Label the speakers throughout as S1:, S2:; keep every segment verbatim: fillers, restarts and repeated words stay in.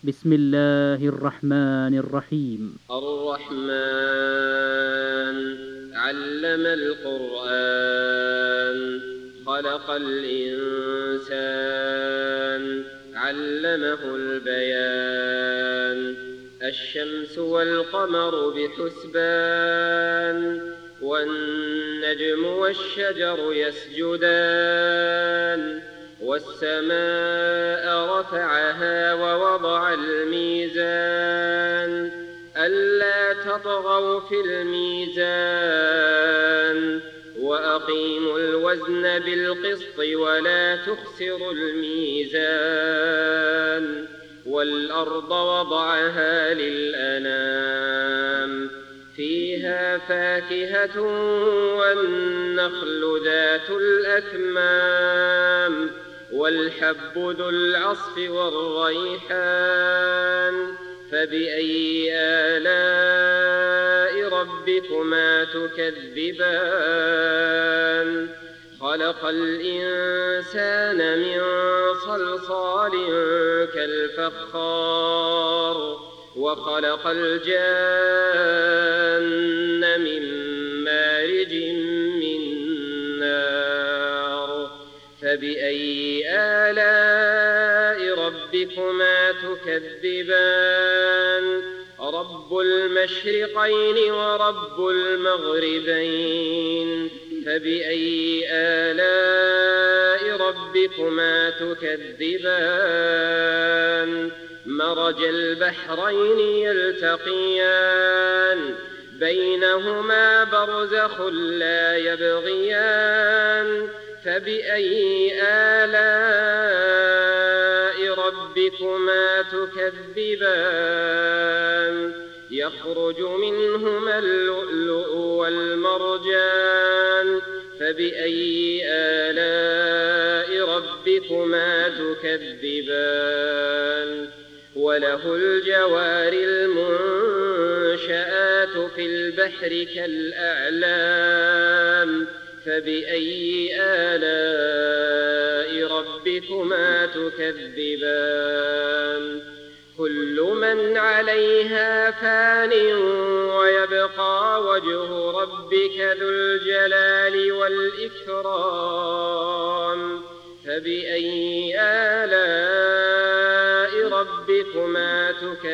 S1: بسم الله الرحمن الرحيم.
S2: الرحمن علم القرآن خلق الإنسان علمه البيان. الشمس والقمر بحسبان والنجم والشجر يسجدان. والسماء رفعها ووضع الميزان ألا تطغوا في الميزان وأقيموا الوزن بالقسط ولا تخسروا الميزان. والأرض وضعها للأنام فيها فاكهة والنخل ذات الأكمام والحب ذو العصف والريحان. فبأي آلاء ربكما تكذبان؟ خلق الإنسان من صلصال كالفخار وخلق الجان من مارج من نار. فبأي آلاء ربكما تكذبان؟ رب المشرقين ورب المغربين. فبأي آلاء ربكما تكذبان؟ مرج البحرين يلتقيان بينهما برزخ لا يبغيان. فبأي آلاء ربكما تكذبان؟ يخرج منهما اللؤلؤ والمرجان. فبأي آلاء ربكما تكذبان؟ وله الجوار المنشآت في البحر كالأعلام. فبأي آلاء ربكما تكذبان؟ كل من عليها فان ويبقى وجه ربك ذو الجلال والإكرام. فبأي آلاء ربكما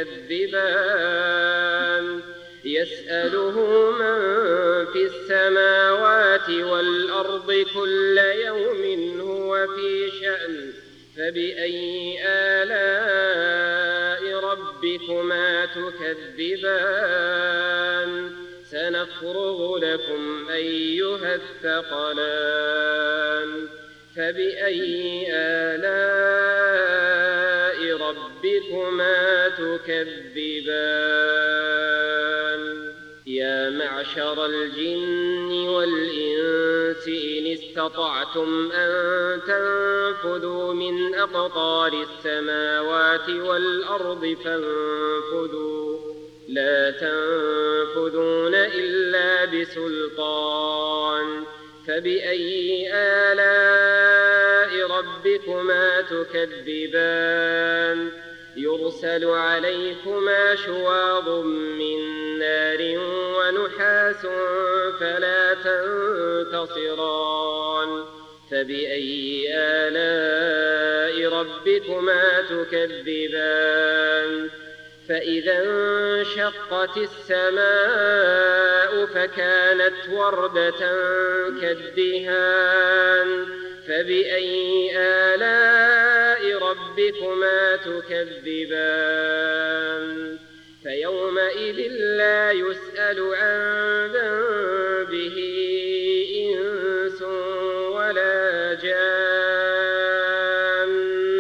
S2: تكذبان؟ يسأله من في السماوات والأرض كل يوم هو في شأن. فبأي آلاء ربكما تكذبان؟ سنفرغ لكم أيها الثقلان. فبأي آلاء ربكما تكذبان؟ يا معشر الجن والإنس إن استطعتم أن تنفذوا من أقطار السماوات والأرض فانفذوا لا تنفذون إلا بسلطان. فبأي آلاء ربكما تكذبان؟ يرسل عليكما شواظ من نار ونحاس فلا تنتصران. فبأي آلاء ربكما تكذبان؟ فإذا انشقت السماء فكانت وردة كالدهان. فبأي آلاء ربكما تكذبان؟ فيومئذ لا يسأل عن ذنبه إنس ولا جان.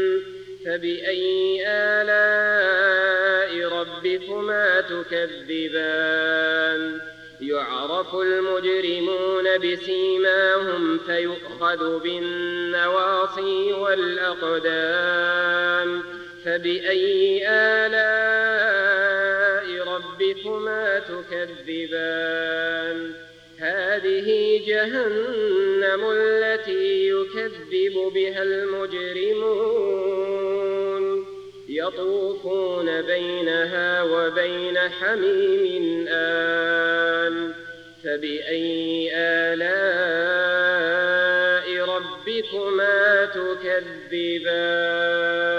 S2: فبأي آلاء ربكما تكذبان؟ يعرف المجرمون بسيماهم فيؤخذ بالنواصي والأقدام. فبأي آلاء ربكما تكذبان؟ هذه جهنم التي يكذب بها المجرمون. يطوفون بينها وبين حميم آن فبأي آلاء ربكما تكذبان